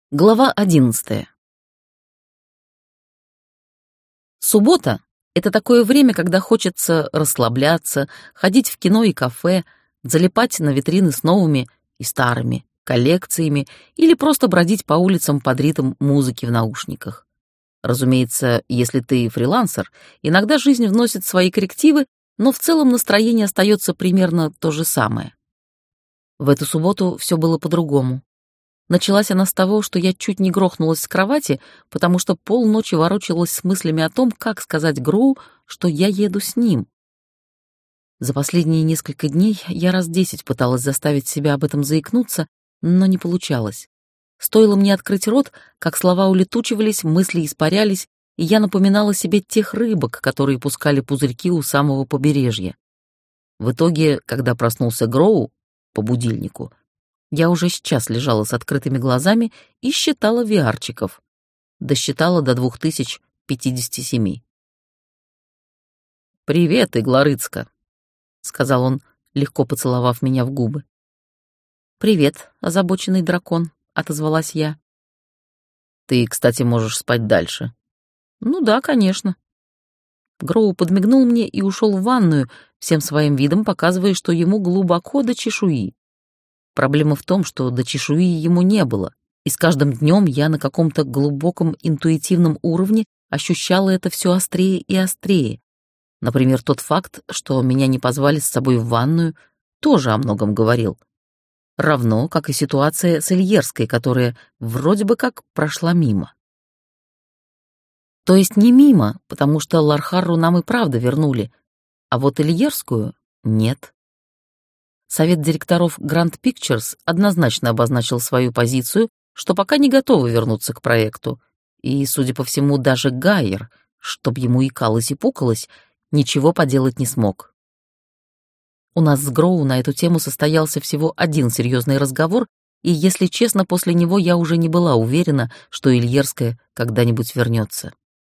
Глава 11. Суббота — это такое время, когда хочется расслабляться, ходить в кино и кафе, залипать на витрины с новыми и старыми коллекциями или просто бродить по улицам под ритм музыки в наушниках. Разумеется, если ты фрилансер, иногда жизнь вносит свои коррективы, но в целом настроение остается примерно то же самое. В эту субботу все было по-другому. Началась она с того, что я чуть не грохнулась с кровати, потому что полночи ворочалась с мыслями о том, как сказать Гроу, что я еду с ним. За последние несколько дней я раз 10 пыталась заставить себя об этом заикнуться, но не получалось. Стоило мне открыть рот, как слова улетучивались, мысли испарялись, и я напоминала себе тех рыбок, которые пускали пузырьки у самого побережья. В итоге, когда проснулся Гроу по будильнику, я уже сейчас лежала с открытыми глазами и считала виарчиков. Досчитала до 2057. «Привет, Иглорыцка», — сказал он, легко поцеловав меня в губы. «Привет, озабоченный дракон», — отозвалась я. «Ты, кстати, можешь спать дальше». «Ну да, конечно». Гроу подмигнул мне и ушел в ванную, всем своим видом показывая, что ему глубоко до чешуи. Проблема в том, что до чешуи ему не было, и с каждым днем я на каком-то глубоком интуитивном уровне ощущала это все острее и острее. Например, тот факт, что меня не позвали с собой в ванную, тоже о многом говорил. Равно, как и ситуация с Ильерской, которая вроде бы как прошла мимо. То есть не мимо, потому что Лархарру нам и правда вернули, а вот Ильерскую — нет. Совет директоров Grand Pictures однозначно обозначил свою позицию, что пока не готовы вернуться к проекту, и, судя по всему, даже Гайер, чтоб ему икалось и пукалось, ничего поделать не смог. У нас с Гроу на эту тему состоялся всего один серьезный разговор, и, если честно, после него я уже не была уверена, что Ильерская когда-нибудь вернется.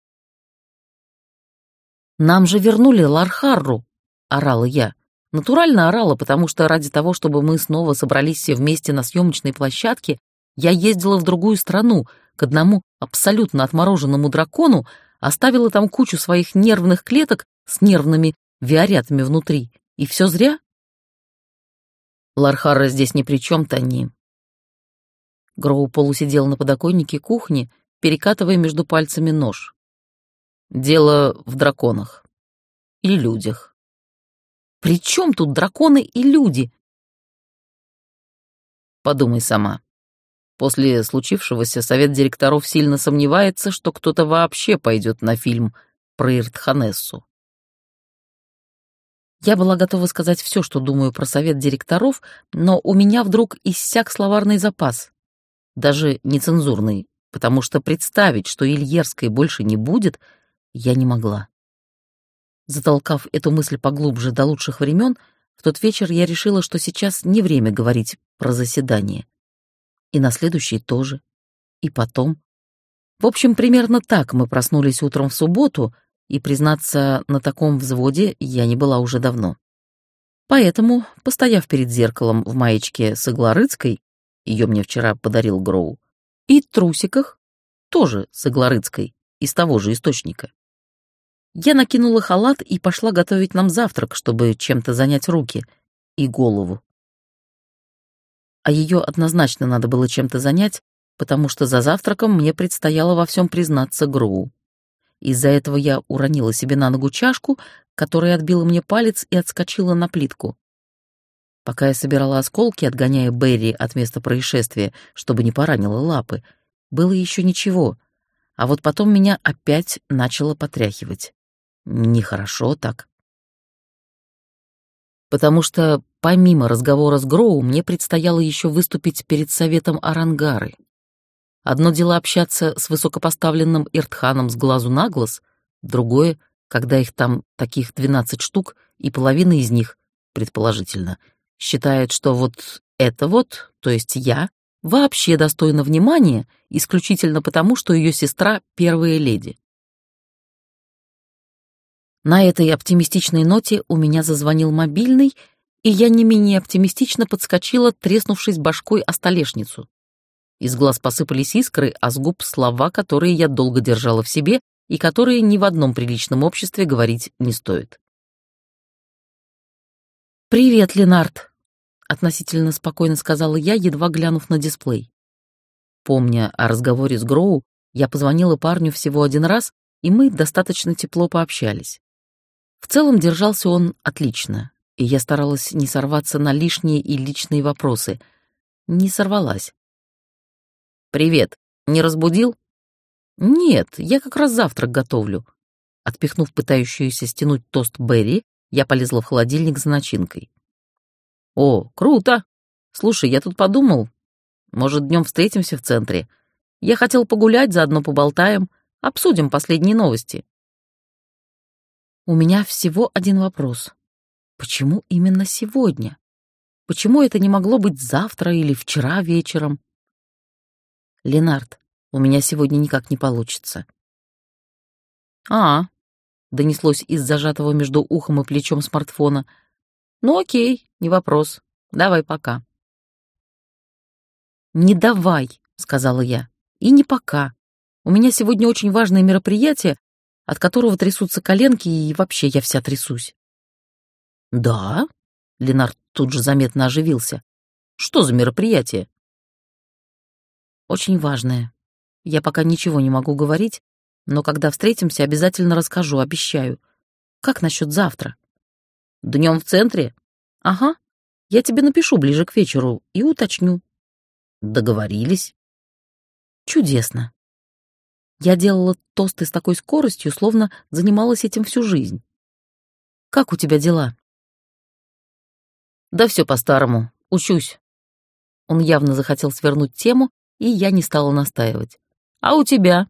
«Нам же вернули Лархарру!» — орала я. Натурально орала, потому что ради того, чтобы мы снова собрались все вместе на съемочной площадке, я ездила в другую страну, к одному абсолютно отмороженному дракону, оставила там кучу своих нервных клеток с нервными виарятами внутри. И все зря? Лархарра здесь ни при чем, Тони. Гроу полусидел на подоконнике кухни, перекатывая между пальцами нож. Дело в драконах. И людях. При чем тут драконы и люди? Подумай сама. После случившегося совет директоров сильно сомневается, что кто-то вообще пойдет на фильм про Иртханессу. Я была готова сказать все, что думаю про совет директоров, но у меня вдруг иссяк словарный запас. Даже нецензурный, потому что представить, что Ильерской больше не будет, я не могла. Затолкав эту мысль поглубже до лучших времен, в тот вечер я решила, что сейчас не время говорить про заседание. И на следующий тоже. И потом. В общем, примерно так мы проснулись утром в субботу, и, признаться, на таком взводе я не была уже давно. Поэтому, постояв перед зеркалом в маечке с Иглорыцкой, ее мне вчера подарил Гроу, и трусиках, тоже с Иглорыцкой, из того же источника, я накинула халат и пошла готовить нам завтрак, чтобы чем-то занять руки и голову. А ее однозначно надо было чем-то занять, потому что за завтраком мне предстояло во всем признаться Гроу. Из-за этого я уронила себе на ногу чашку, которая отбила мне палец и отскочила на плитку. Пока я собирала осколки, отгоняя Берри от места происшествия, чтобы не поранила лапы, было еще ничего, а вот потом меня опять начало потряхивать. Нехорошо так. Потому что помимо разговора с Гроу мне предстояло еще выступить перед советом Арангары. Одно дело общаться с высокопоставленным Иртханом с глазу на глаз, другое, когда их там таких 12 штук, и половина из них, предположительно, считает, что вот это вот, то есть я, вообще достойна внимания исключительно потому, что ее сестра — первая леди. На этой оптимистичной ноте у меня зазвонил мобильный, и я не менее оптимистично подскочила, треснувшись башкой о столешницу. Из глаз посыпались искры, а с губ слова, которые я долго держала в себе и которые ни в одном приличном обществе говорить не стоит. «Привет, Ленард», — относительно спокойно сказала я, едва глянув на дисплей. Помня о разговоре с Гроу, я позвонила парню всего один раз, и мы достаточно тепло пообщались. В целом держался он отлично, и я старалась не сорваться на лишние и личные вопросы. Не сорвалась. «Привет. Не разбудил?» «Нет, я как раз завтрак готовлю». Отпихнув пытающуюся стянуть тост Берри, я полезла в холодильник за начинкой. «О, круто! Слушай, я тут подумал, может, днем встретимся в центре? Я хотел погулять, заодно поболтаем, обсудим последние новости». У меня всего один вопрос. Почему именно сегодня? Почему это не могло быть завтра или вчера вечером? Ленард, у меня сегодня никак не получится. Донеслось из зажатого между ухом и плечом смартфона. Ну окей, не вопрос. Давай пока. Не давай, сказала я. И не пока. У меня сегодня очень важное мероприятие, от которого трясутся коленки, и вообще я вся трясусь. Да? Ленард тут же заметно оживился. Что за мероприятие? Очень важное. Я пока ничего не могу говорить, но когда встретимся, обязательно расскажу, обещаю. Как насчет завтра? Днем в центре? Ага. Я тебе напишу ближе к вечеру и уточню. Договорились? Чудесно. Я делала тосты с такой скоростью, словно занималась этим всю жизнь. Как у тебя дела? Да все по-старому. Учусь. Он явно захотел свернуть тему, и я не стала настаивать. А у тебя?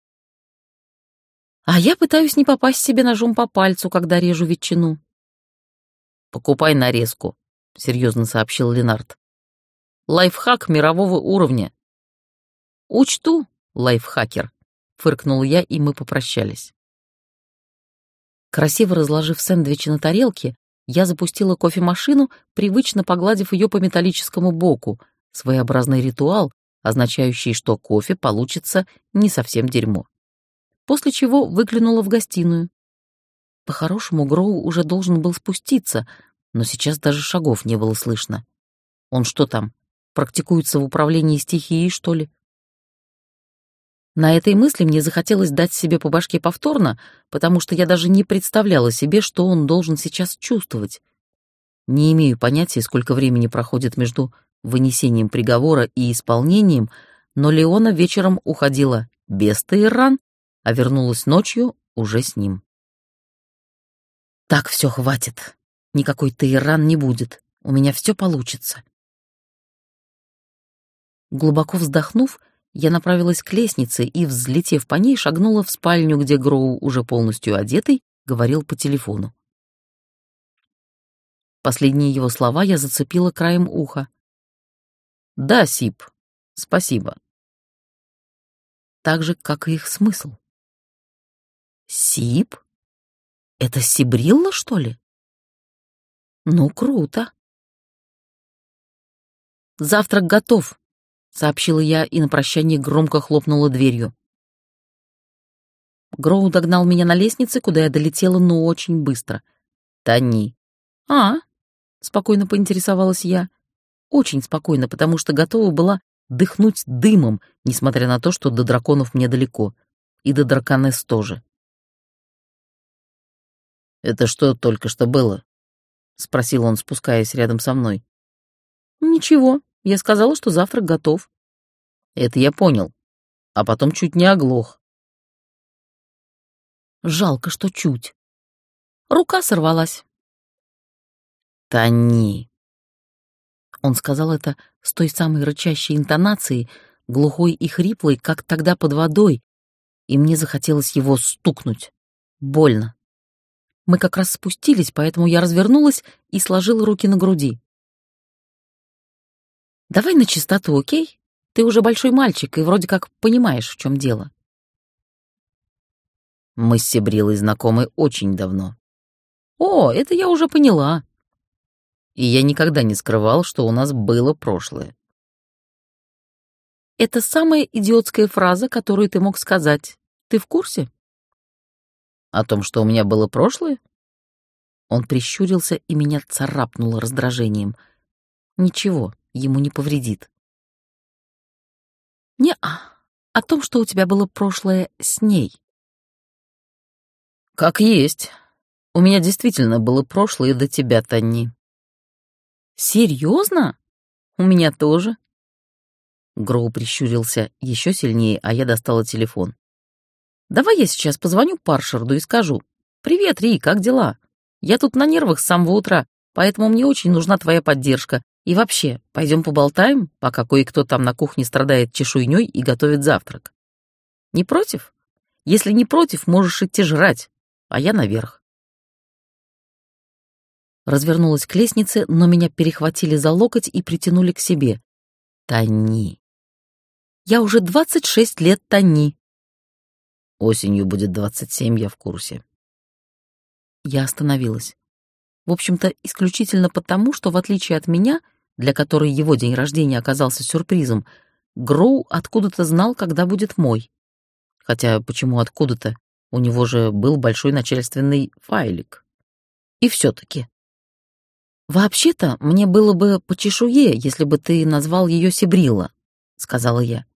А я пытаюсь не попасть себе ножом по пальцу, когда режу ветчину. Покупай нарезку, серьезно сообщил Ленард. Лайфхак мирового уровня. Учту, лайфхакер, фыркнул я, и мы попрощались. Красиво разложив сэндвичи на тарелке, я запустила кофемашину, привычно погладив ее по металлическому боку, своеобразный ритуал, означающий, что кофе получится не совсем дерьмо. После чего выглянула в гостиную. По-хорошему, Гроу уже должен был спуститься, но сейчас даже шагов не было слышно. Он что там, практикуется в управлении стихией, что ли? На этой мысли мне захотелось дать себе по башке повторно, потому что я даже не представляла себе, что он должен сейчас чувствовать. Не имею понятия, сколько времени проходит между вынесением приговора и исполнением, но Леона вечером уходила без Тейран, а вернулась ночью уже с ним. Так, все, хватит. Никакой Тейран не будет. У меня все получится. Глубоко вздохнув, я направилась к лестнице и, взлетев по ней, шагнула в спальню, где Гроу, уже полностью одетый, говорил по телефону. Последние его слова я зацепила краем уха. «Да, Сип, спасибо». Так же, как и их смысл. Сип? Это Сибрилла, что ли? Ну, круто. «Завтрак готов», — сообщила я и на прощание громко хлопнула дверью. Гроу догнал меня на лестнице, куда я долетела, но очень быстро. «Тони». Спокойно поинтересовалась я. Очень спокойно, потому что готова была дыхнуть дымом, несмотря на то, что до драконов мне далеко. И до драконесс тоже. «Это что только что было?» — спросил он, спускаясь рядом со мной. «Ничего, я сказала, что завтрак готов». «Это я понял, а потом чуть не оглох». Жалко, что чуть. Рука сорвалась. «Тони!» Он сказал это с той самой рычащей интонацией, глухой и хриплой, как тогда под водой, и мне захотелось его стукнуть. Больно. Мы как раз спустились, поэтому я развернулась и сложила руки на груди. «Давай на чистоту, окей? Ты уже большой мальчик и вроде как понимаешь, в чем дело». Мы с Сибриллой знакомы очень давно. «О, это я уже поняла». И я никогда не скрывал, что у нас было прошлое. Это самая идиотская фраза, которую ты мог сказать. Ты в курсе? О том, что у меня было прошлое? Он прищурился, и меня царапнуло раздражением. Ничего, ему не повредит. Не-а. О том, что у тебя было прошлое с ней. Как есть. У меня действительно было прошлое до тебя, Танни. Серьезно? У меня тоже. Гроу прищурился еще сильнее, а я достала телефон. Давай я сейчас позвоню Паршерду и скажу: «Привет, Ри, как дела? Я тут на нервах с самого утра, поэтому мне очень нужна твоя поддержка. И вообще, пойдем поболтаем, пока кое-кто там на кухне страдает чешуйней и готовит завтрак. Не против? Если не против, можешь идти жрать, а я наверх». Развернулась к лестнице, но меня перехватили за локоть и притянули к себе. Танни. Я уже 26 лет Танни. Осенью будет 27, я в курсе. Я остановилась. В общем-то, исключительно потому, что, в отличие от меня, для которой его день рождения оказался сюрпризом, Гроу откуда-то знал, когда будет мой. Хотя почему откуда-то? У него же был большой начальственный файлик. И все-таки. «Вообще-то, мне было бы по чешуе, если бы ты назвал ее Сибрилла», — сказала я.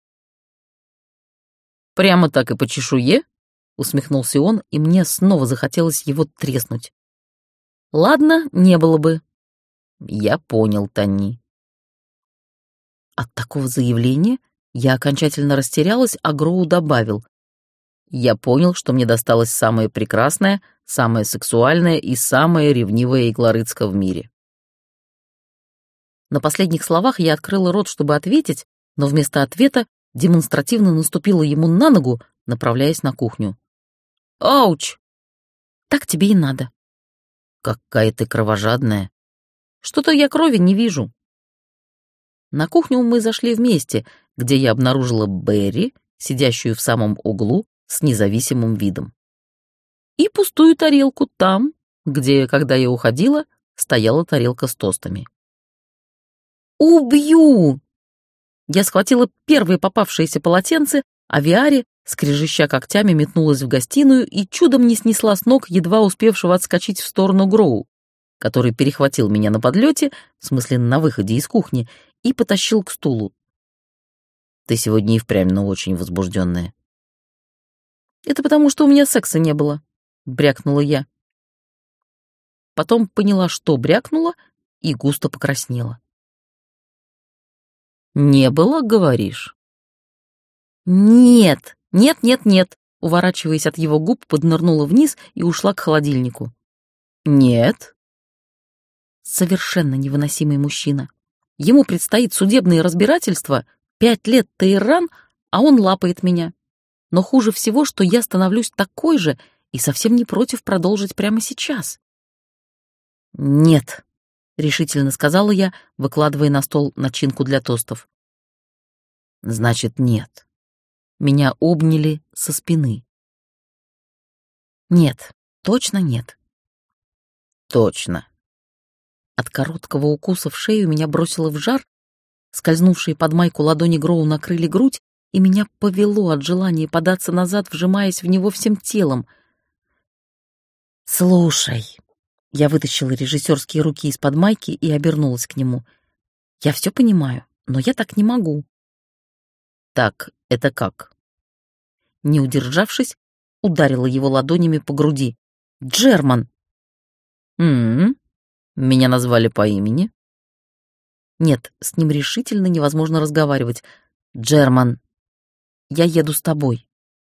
«Прямо так и по чешуе?» — усмехнулся он, и мне снова захотелось его треснуть. «Ладно, не было бы». «Я понял, Танни». От такого заявления я окончательно растерялась, а Гроу добавил: «Я понял, что мне досталась самая прекрасная, самая сексуальная и самая ревнивая иглорыцка в мире». На последних словах я открыла рот, чтобы ответить, но вместо ответа демонстративно наступила ему на ногу, направляясь на кухню. «Ауч!» «Так тебе и надо». «Какая ты кровожадная». «Что-то я крови не вижу». На кухню мы зашли вместе, где я обнаружила Берри, сидящую в самом углу с независимым видом. И пустую тарелку там, где, когда я уходила, стояла тарелка с тостами. «Убью!» Я схватила первое попавшееся полотенце, а Виари, скрежеща когтями, метнулась в гостиную и чудом не снесла с ног едва успевшего отскочить в сторону Гроу, который перехватил меня на подлете, в смысле на выходе из кухни, и потащил к стулу. «Ты сегодня и впрямь, но очень возбужденная». «Это потому, что у меня секса не было», — брякнула я. Потом поняла, что брякнула, и густо покраснела. «Не было, говоришь?» «Нет, нет, нет, нет», уворачиваясь от его губ, поднырнула вниз и ушла к холодильнику. «Нет». Совершенно невыносимый мужчина. Ему предстоит судебное разбирательство, 5 лет Тейран, а он лапает меня. Но хуже всего, что я становлюсь такой же и совсем не против продолжить прямо сейчас. «Нет», — решительно сказала я, выкладывая на стол начинку для тостов. «Значит, нет». Меня обняли со спины. «Нет, точно нет». «Точно». От короткого укуса в шею меня бросило в жар, скользнувшие под майку ладони Гроу накрыли грудь, и меня повело от желания податься назад, вжимаясь в него всем телом. «Слушай», — я вытащила режиссерские руки из-под майки и обернулась к нему. «Я все понимаю, но я так не могу». «Так, это как?» Не удержавшись, ударила его ладонями по груди. «Джерман!» Меня назвали по имени?» «Нет, с ним решительно невозможно разговаривать. Джерман, я еду с тобой».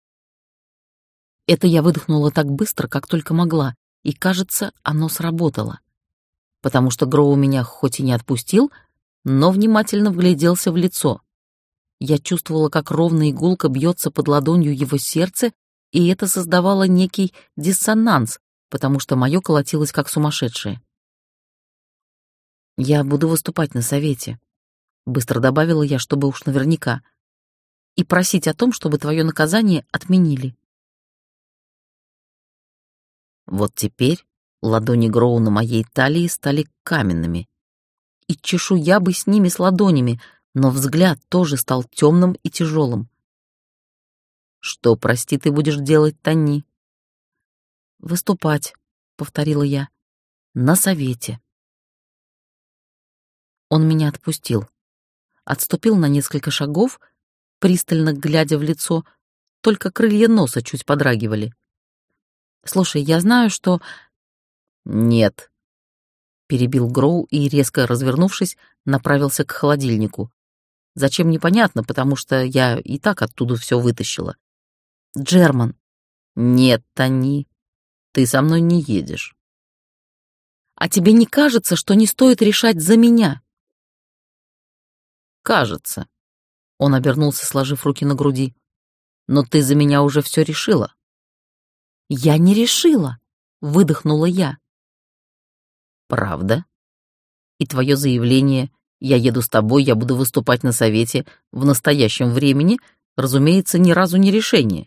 Это я выдохнула так быстро, как только могла, и, кажется, оно сработало. Потому что Гроу меня хоть и не отпустил, но внимательно вгляделся в лицо. Я чувствовала, как ровно и гулко бьется под ладонью его сердце, и это создавало некий диссонанс, потому что мое колотилось как сумасшедшее. «Я буду выступать на совете», — быстро добавила я, чтобы уж наверняка, «и просить о том, чтобы твое наказание отменили». Вот теперь ладони Гроу на моей талии стали каменными, и чешуя бы с ними, с ладонями, но взгляд тоже стал темным и тяжелым. «Что, прости, ты будешь делать, Танни?» «Выступать», — повторила я, — «на совете». Он меня отпустил. Отступил на несколько шагов, пристально глядя в лицо, только крылья носа чуть подрагивали. «Слушай, я знаю, что...» «Нет», — перебил Гроу и, резко развернувшись, направился к холодильнику. Зачем, непонятно, потому что я и так оттуда все вытащила. «Джерман». «Нет, Тони, ты со мной не едешь». «А тебе не кажется, что не стоит решать за меня?» «Кажется». Он обернулся, сложив руки на груди. «Но ты за меня уже все решила». «Я не решила», — выдохнула я. «Правда? И твое заявление «я еду с тобой, я буду выступать на совете» в настоящем времени, разумеется, ни разу не решение».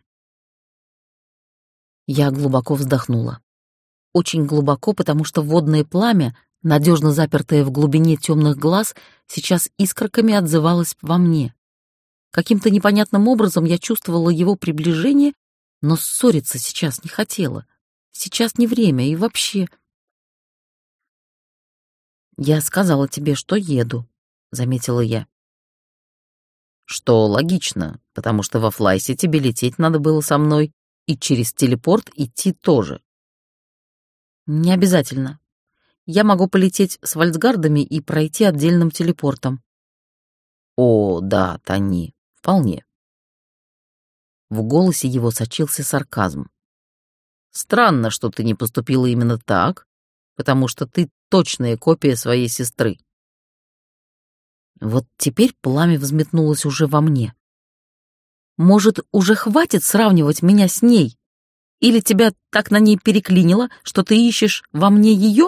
Я глубоко вздохнула. Очень глубоко, потому что водное пламя, надежно запертое в глубине темных глаз, сейчас искорками отзывалось во мне. Каким-то непонятным образом я чувствовала его приближение, но ссориться сейчас не хотела. Сейчас не время и вообще... «Я сказала тебе, что еду», — заметила я. «Что логично, потому что во Флайсе тебе лететь надо было со мной, и через телепорт идти тоже». «Не обязательно. Я могу полететь с вальцгардами и пройти отдельным телепортом». «О, да, Тони, вполне». В голосе его сочился сарказм. «Странно, что ты не поступила именно так, потому что ты точная копия своей сестры». Вот теперь пламя взметнулось уже во мне. «Может, уже хватит сравнивать меня с ней? Или тебя так на ней переклинило, что ты ищешь во мне ее?»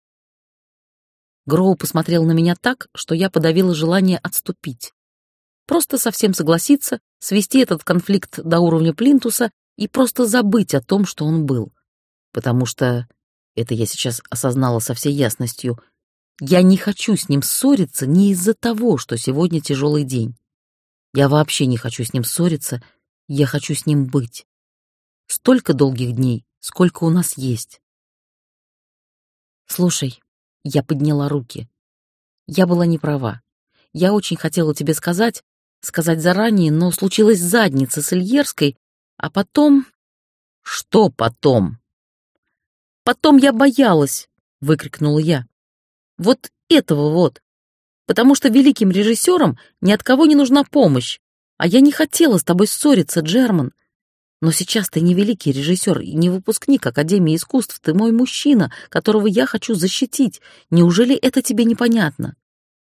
Гроу посмотрел на меня так, что я подавила желание отступить. Просто совсем согласиться, свести этот конфликт до уровня плинтуса и просто забыть о том, что он был. Потому что, это я сейчас осознала со всей ясностью, я не хочу с ним ссориться не из-за того, что сегодня тяжелый день. Я вообще не хочу с ним ссориться, я хочу с ним быть. Столько долгих дней, сколько у нас есть. «Слушай», — я подняла руки, — «я была не права. Я очень хотела тебе сказать заранее, но случилась задница с Ильерской, а потом...» «Что потом?» «Потом я боялась», — выкрикнула я. «Вот этого вот. Потому что великим режиссерам ни от кого не нужна помощь, а я не хотела с тобой ссориться, Джерман. Но сейчас ты не великий режиссер и не выпускник Академии искусств, ты мой мужчина, которого я хочу защитить. Неужели это тебе непонятно?»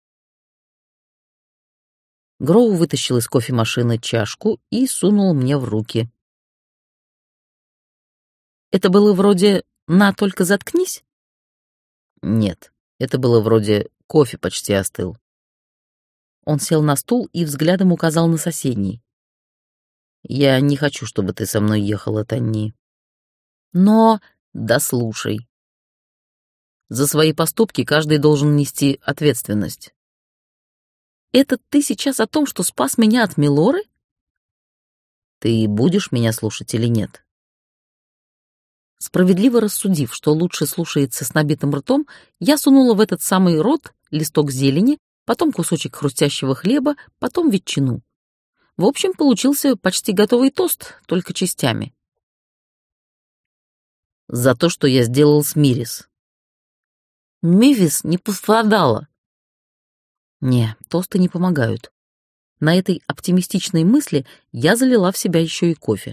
Гроу вытащил из кофемашины чашку и сунул мне в руки. «Это было вроде «на, только заткнись»?» «Нет, это было вроде «кофе почти остыл». Он сел на стул и взглядом указал на соседний. «Я не хочу, чтобы ты со мной ехала, Тони». «Но...» «Да слушай. За свои поступки каждый должен нести ответственность». «Это ты сейчас о том, что спас меня от Милоры?» «Ты будешь меня слушать или нет?» Справедливо рассудив, что лучше слушается с набитым ртом, я сунула в этот самый рот листок зелени, потом кусочек хрустящего хлеба, потом ветчину. В общем, получился почти готовый тост, только частями. «За то, что я сделал с Мирис». «Мивис не пострадала». Не, тосты не помогают. На этой оптимистичной мысли я залила в себя еще и кофе.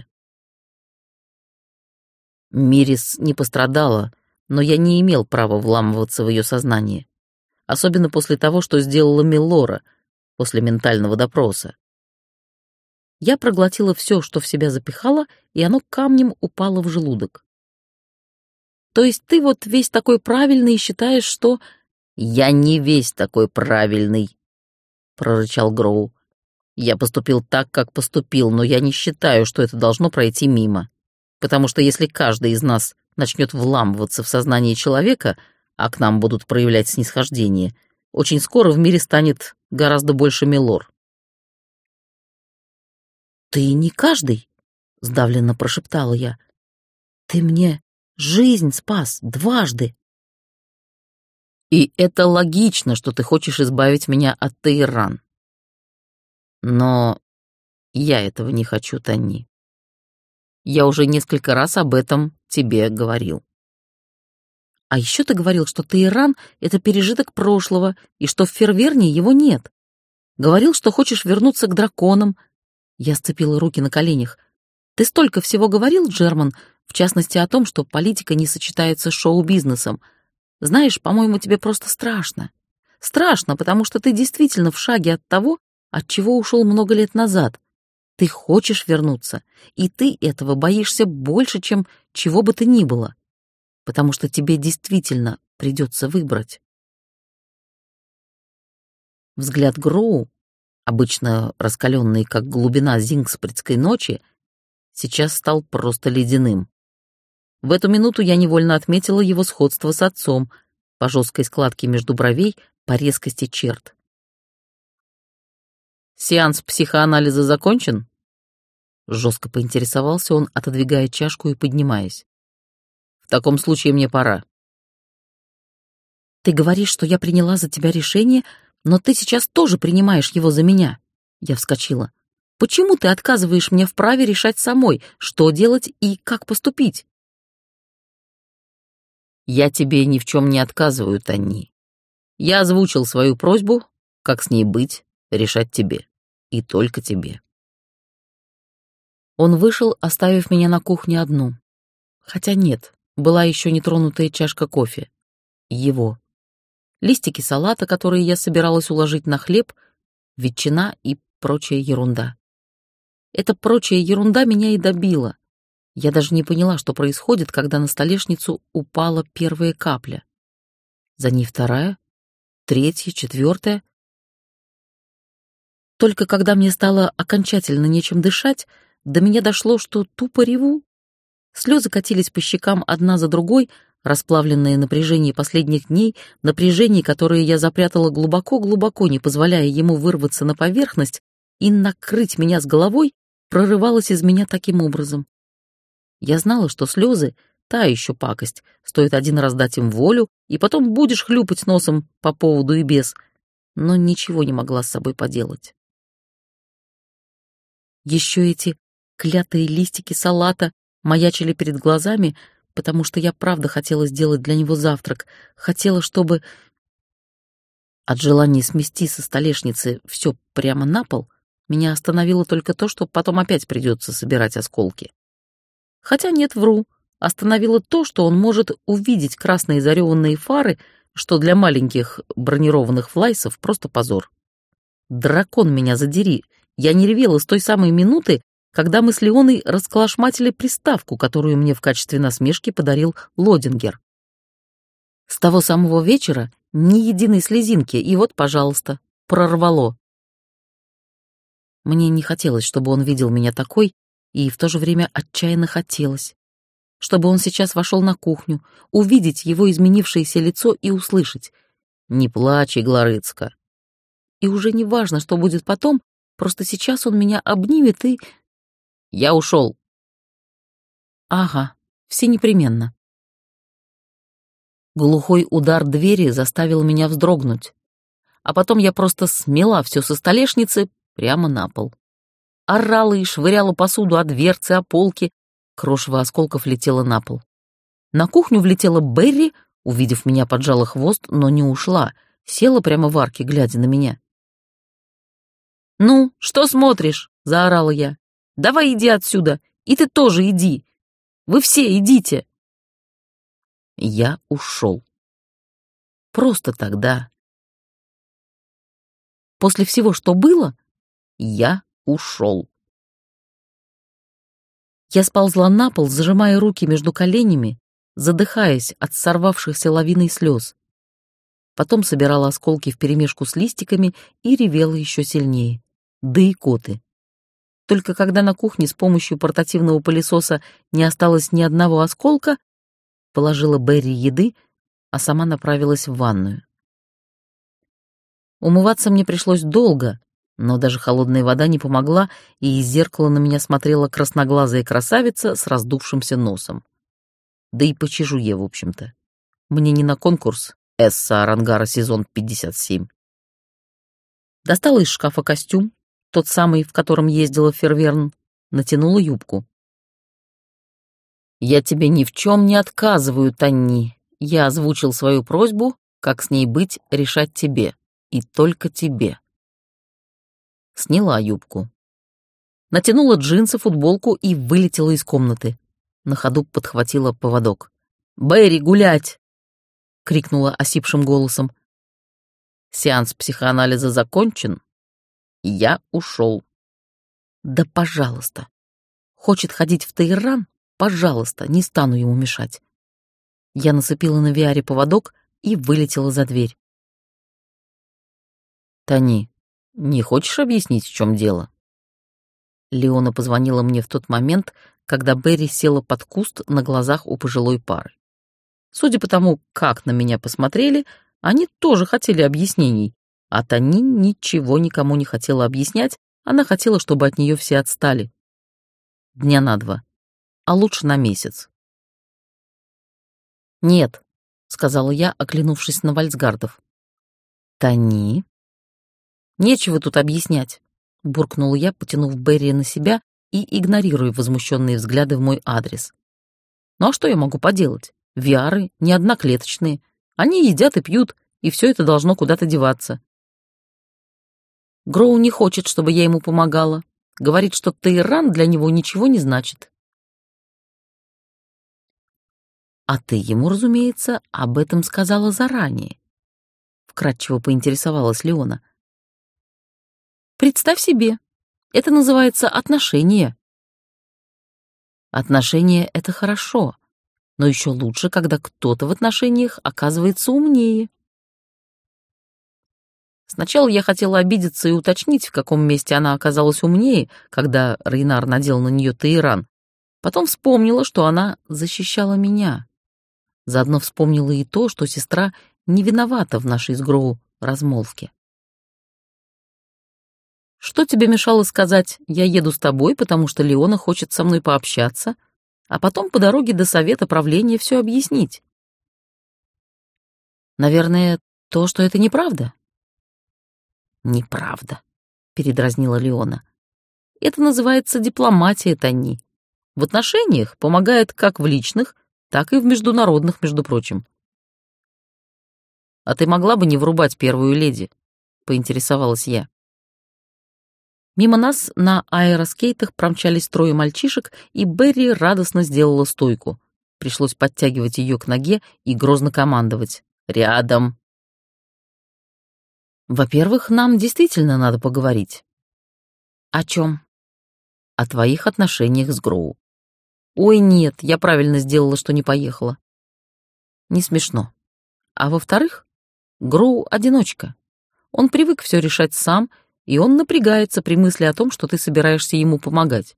Мирис не пострадала, но я не имел права вламываться в ее сознание. Особенно после того, что сделала Милора после ментального допроса. Я проглотила все, что в себя запихала, и оно камнем упало в желудок. «То есть ты вот весь такой правильный и считаешь, что...» «Я не весь такой правильный», — прорычал Гроу. «Я поступил так, как поступил, но я не считаю, что это должно пройти мимо. Потому что если каждый из нас начнет вламываться в сознание человека, а к нам будут проявлять снисхождение, Очень скоро в мире станет гораздо больше Милор. «Ты не каждый», — сдавленно прошептала я. «Ты мне жизнь спас дважды». И это логично, что ты хочешь избавить меня от Тейран. Но я этого не хочу, Танни. Я уже несколько раз об этом тебе говорил. А еще ты говорил, что Тейран — это пережиток прошлого, и что в Ферверне его нет. Говорил, что хочешь вернуться к драконам. Я сцепила руки на коленях. Ты столько всего говорил, Джерман, в частности о том, что политика не сочетается с шоу-бизнесом. Знаешь, по-моему, тебе просто страшно. Страшно, потому что ты действительно в шаге от того, от чего ушел много лет назад. Ты хочешь вернуться, и ты этого боишься больше, чем чего бы то ни было, потому что тебе действительно придется выбрать. Взгляд Гроу, обычно раскаленный, как глубина зингспредской ночи, сейчас стал просто ледяным. В эту минуту я невольно отметила его сходство с отцом, по жесткой складке между бровей, по резкости черт. «Сеанс психоанализа закончен?» Жестко поинтересовался он, отодвигая чашку и поднимаясь. «В таком случае мне пора». «Ты говоришь, что я приняла за тебя решение, но ты сейчас тоже принимаешь его за меня». Я вскочила. «Почему ты отказываешь мне в праве решать самой, что делать и как поступить?» «Я тебе ни в чем не отказываю, Танни. Я озвучил свою просьбу, как с ней быть, решать тебе. И только тебе». Он вышел, оставив меня на кухне одну. Хотя нет, была еще нетронутая чашка кофе. Его. Листики салата, которые я собиралась уложить на хлеб, ветчина и прочая ерунда. Эта прочая ерунда меня и добила. Я даже не поняла, что происходит, когда на столешницу упала первая капля. За ней вторая, третья, четвертая. Только когда мне стало окончательно нечем дышать, до меня дошло, что тупо реву. Слезы катились по щекам одна за другой, расплавленные напряжение последних дней, напряжение, которое я запрятала глубоко-глубоко, не позволяя ему вырваться на поверхность и накрыть меня с головой, прорывалось из меня таким образом. Я знала, что слезы — та еще пакость, стоит один раз дать им волю, и потом будешь хлюпать носом по поводу и без, но ничего не могла с собой поделать. Еще эти клятые листики салата маячили перед глазами, потому что я правда хотела сделать для него завтрак, хотела, чтобы... От желания смести со столешницы все прямо на пол меня остановило только то, что потом опять придется собирать осколки. Хотя нет, вру, остановило то, что он может увидеть красные зареванные фары, что для маленьких бронированных флайсов просто позор. Дракон меня задери, я не ревела с той самой минуты, когда мы с Леоной расколошматили приставку, которую мне в качестве насмешки подарил Лодингер. С того самого вечера ни единой слезинки, и вот, пожалуйста, прорвало. Мне не хотелось, чтобы он видел меня такой, и в то же время отчаянно хотелось, чтобы он сейчас вошел на кухню, увидеть его изменившееся лицо и услышать: «Не плачь, Иглорыцка». И уже не важно, что будет потом, просто сейчас он меня обнимет и... «Я ушел». Ага, все непременно. Глухой удар двери заставил меня вздрогнуть, а потом я просто смела все со столешницы прямо на пол. Орала и швыряла посуду о дверцы, о полки, крошево осколков летело на пол. На кухню влетела Берри, увидев меня, поджала хвост, но не ушла, села прямо в арке, глядя на меня. «Ну, что смотришь?» — заорала я. «Давай иди отсюда, и ты тоже иди. Вы все идите». Я ушел. Просто тогда. После всего, что было, я ушел. Я сползла на пол, зажимая руки между коленями, задыхаясь от сорвавшихся лавиной слез. Потом собирала осколки вперемешку с листиками и ревела еще сильнее. Да и коты. Только когда на кухне с помощью портативного пылесоса не осталось ни одного осколка, положила Берри еды, а сама направилась в ванную. Умываться мне пришлось долго, но даже холодная вода не помогла, и из зеркала на меня смотрела красноглазая красавица с раздувшимся носом. Да и по чешуе, в общем-то. Мне не на конкурс Эсса Арангара сезон 57. Достала из шкафа костюм, тот самый, в котором ездила в Ферверн, натянула юбку. «Я тебе ни в чем не отказываю, Танни. Я озвучил свою просьбу, как с ней быть, решать тебе. И только тебе». Сняла юбку. Натянула джинсы, футболку и вылетела из комнаты. На ходу подхватила поводок. «Берри, гулять!» — крикнула осипшим голосом. «Сеанс психоанализа закончен. Я ушел». «Да пожалуйста. Хочет ходить в Тегеран? Пожалуйста, не стану ему мешать». Я нацепила на Виаре поводок и вылетела за дверь. «Тани, не хочешь объяснить, в чем дело?» Леона позвонила мне в тот момент, когда Берри села под куст на глазах у пожилой пары. Судя по тому, как на меня посмотрели, они тоже хотели объяснений, а Тани ничего никому не хотела объяснять, она хотела, чтобы от нее все отстали. Дня на 2, а лучше на месяц. «Нет», — сказала я, оглянувшись на вальцгардов. «Тани?» «Нечего тут объяснять», — буркнула я, потянув Берри на себя и игнорируя возмущенные взгляды в мой адрес. «Ну а что я могу поделать? Виары не одноклеточные. Они едят и пьют, и все это должно куда-то деваться. Гроу не хочет, чтобы я ему помогала. Говорит, что Тейран для него ничего не значит». «А ты ему, разумеется, об этом сказала заранее», — вкратчиво поинтересовалась Леона. «Представь себе, это называется отношения». «Отношения — это хорошо, но еще лучше, когда кто-то в отношениях оказывается умнее». Сначала я хотела обидеться и уточнить, в каком месте она оказалась умнее, когда Рейнар надел на нее Тейран. Потом вспомнила, что она защищала меня. Заодно вспомнила и то, что сестра не виновата в нашей с Гроу размолвке. «Что тебе мешало сказать, я еду с тобой, потому что Леона хочет со мной пообщаться, а потом по дороге до совета правления все объяснить?» «Наверное, то, что это неправда». «Неправда», — передразнила Леона. «Это называется дипломатия, Танни. В отношениях помогает как в личных, так и в международных, между прочим». «А ты могла бы не врубать первую леди?» — поинтересовалась я. Мимо нас на аэроскейтах промчались 3 мальчишек, и Берри радостно сделала стойку. Пришлось подтягивать ее к ноге и грозно командовать: «Рядом!» «Во-первых, нам действительно надо поговорить». «О чем?» «О твоих отношениях с Гроу». «Ой, нет, я правильно сделала, что не поехала». «Не смешно. А во-вторых, Гроу — одиночка. Он привык все решать сам, и он напрягается при мысли о том, что ты собираешься ему помогать».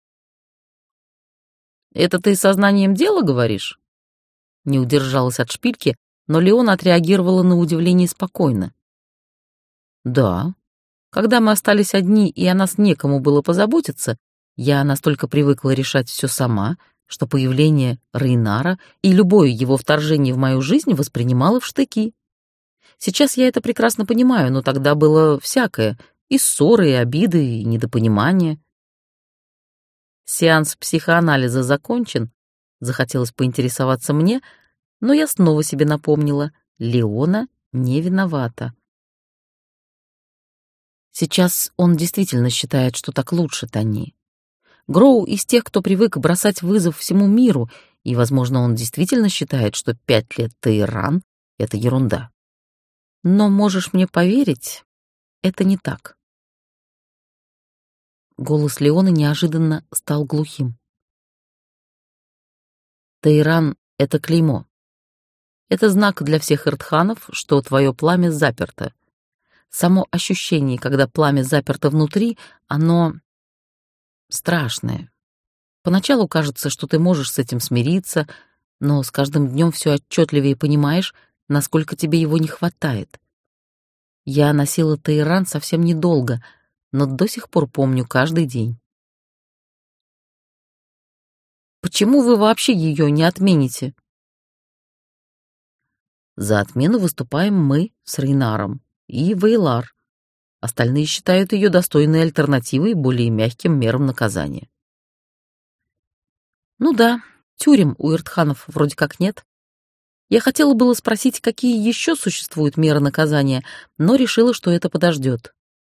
«Это ты сознанием дела говоришь?» Не удержалась от шпильки, но Леона отреагировала на удивление спокойно. «Да. Когда мы остались одни, и о нас некому было позаботиться, я настолько привыкла решать все сама, что появление Рейнара и любое его вторжение в мою жизнь воспринимала в штыки. Сейчас я это прекрасно понимаю, но тогда было всякое — и ссоры, и обиды, и недопонимания». «Сеанс психоанализа закончен?» — захотелось поинтересоваться мне, но я снова себе напомнила: Леона не виновата. Сейчас он действительно считает, что так лучше, Тани. Гроу из тех, кто привык бросать вызов всему миру, и, возможно, он действительно считает, что 5 лет Тейран — это ерунда. Но можешь мне поверить, это не так. Голос Леоны неожиданно стал глухим. Тейран — это клеймо. Это знак для всех иртханов, что твое пламя заперто. Само ощущение, когда пламя заперто внутри, оно страшное. Поначалу кажется, что ты можешь с этим смириться, но с каждым днем все отчетливее понимаешь, насколько тебе его не хватает. Я носила Тейран совсем недолго, но до сих пор помню каждый день. Почему вы вообще ее не отмените? За отмену выступаем мы с Рейнаром и Вейлар. Остальные считают ее достойной альтернативой более мягким мерам наказания. Ну да, тюрем у Иртханов вроде как нет. Я хотела было спросить, какие еще существуют меры наказания, но решила, что это подождет.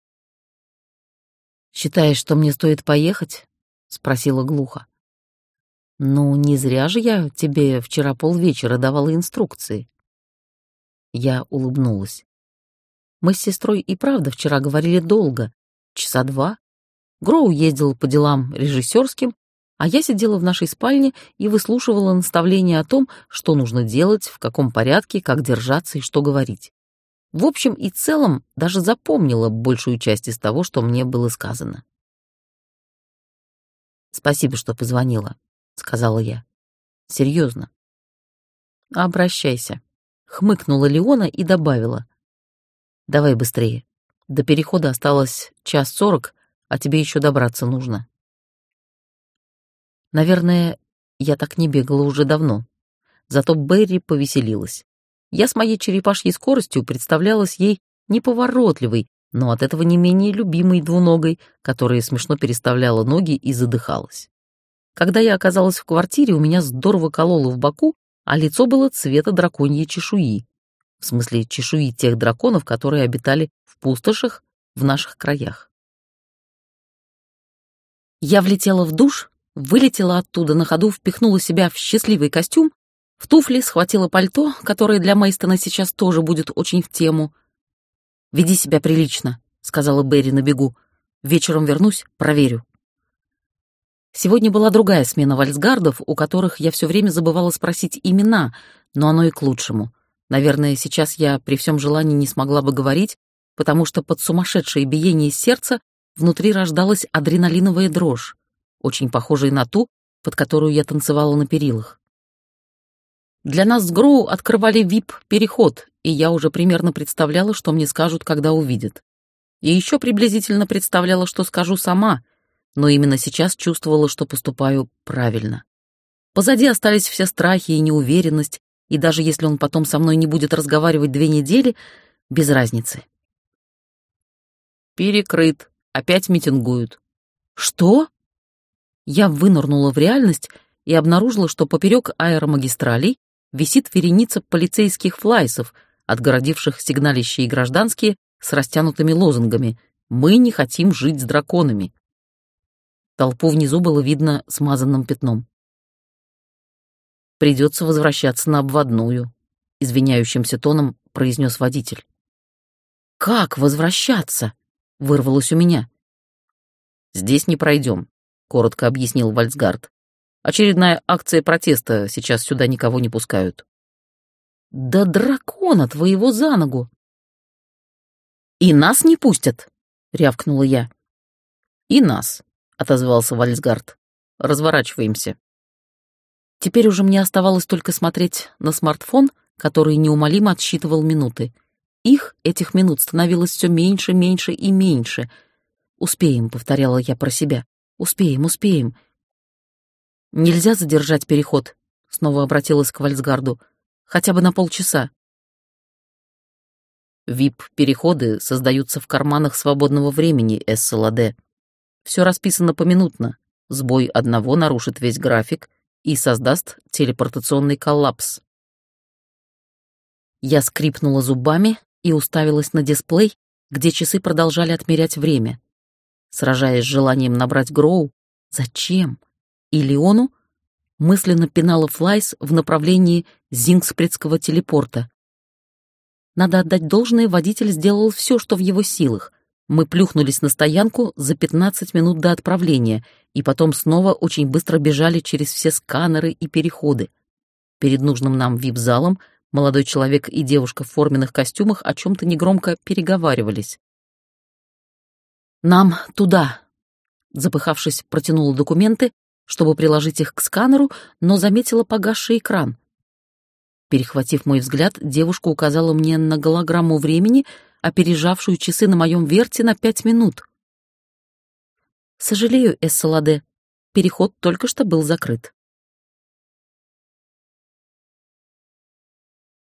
«Считаешь, что мне стоит поехать?» — спросила глухо. «Ну, не зря же я тебе вчера полвечера давала инструкции». Я улыбнулась. Мы с сестрой и правда вчера говорили долго, часа два. Гроу ездил по делам режиссерским, а я сидела в нашей спальне и выслушивала наставления о том, что нужно делать, в каком порядке, как держаться и что говорить. В общем и целом даже запомнила большую часть из того, что мне было сказано. «Спасибо, что позвонила», — сказала я. «Серьезно». «Обращайся», — хмыкнула Леона и добавила. «Давай быстрее. До перехода осталось 1:40, а тебе еще добраться нужно». Наверное, я так не бегала уже давно. Зато Берри повеселилась. Я с моей черепашьей скоростью представлялась ей неповоротливой, но от этого не менее любимой двуногой, которая смешно переставляла ноги и задыхалась. Когда я оказалась в квартире, у меня здорово кололо в боку, а лицо было цвета драконьей чешуи. В смысле, чешуи тех драконов, которые обитали в пустошах в наших краях. Я влетела в душ, вылетела оттуда на ходу, впихнула себя в счастливый костюм, в туфли схватила пальто, которое для Мейстона сейчас тоже будет очень в тему. «Веди себя прилично», — сказала Берри на бегу. «Вечером вернусь, проверю». Сегодня была другая смена вальсгардов, у которых я все время забывала спросить имена, но оно и к лучшему. Наверное, сейчас я при всем желании не смогла бы говорить, потому что под сумасшедшее биение сердца внутри рождалась адреналиновая дрожь, очень похожая на ту, под которую я танцевала на перилах. Для нас с Гроу открывали VIP-переход, и я уже примерно представляла, что мне скажут, когда увидят. И еще приблизительно представляла, что скажу сама, но именно сейчас чувствовала, что поступаю правильно. Позади остались все страхи и неуверенность, и даже если он потом со мной не будет разговаривать 2 недели, без разницы. «Перекрыт. Опять митингуют». «Что?» Я вынырнула в реальность и обнаружила, что поперек аэромагистралей висит вереница полицейских флайсов, отгородивших сигналищие и гражданские с растянутыми лозунгами «Мы не хотим жить с драконами». Толпу внизу было видно смазанным пятном. «Придется возвращаться на обводную», — извиняющимся тоном произнес водитель. «Как возвращаться?» — вырвалось у меня. «Здесь не пройдем», — коротко объяснил Вальсгард. «Очередная акция протеста, сейчас сюда никого не пускают». «Да дракона твоего за ногу!» «И нас не пустят!» — рявкнула я. «И нас», — отозвался Вальсгард. «Разворачиваемся». Теперь уже мне оставалось только смотреть на смартфон, который неумолимо отсчитывал минуты. Этих минут становилось все меньше, меньше и меньше. «Успеем», — повторяла я про себя. «Успеем, успеем». «Нельзя задержать переход», — снова обратилась к Вальсгарду. «Хотя бы на полчаса». «VIP-переходы создаются в карманах свободного времени, Эсселаде. Все расписано поминутно. Сбой одного нарушит весь график и создаст телепортационный коллапс». Я скрипнула зубами и уставилась на дисплей, где часы продолжали отмерять время. Сражаясь с желанием набрать Гроу, зачем? И Леону мысленно пинала Флайс в направлении зингспредского телепорта. Надо отдать должное, водитель сделал все, что в его силах. Мы плюхнулись на стоянку за 15 минут до отправления и потом снова очень быстро бежали через все сканеры и переходы. Перед нужным нам вип-залом молодой человек и девушка в форменных костюмах о чем-то негромко переговаривались. «Нам туда!» Запыхавшись, протянула документы, чтобы приложить их к сканеру, но заметила погасший экран. Перехватив мой взгляд, девушка указала мне на голограмму времени, опережавшую часы на моем верте на 5 минут. Сожалею, Эссаладе, переход только что был закрыт.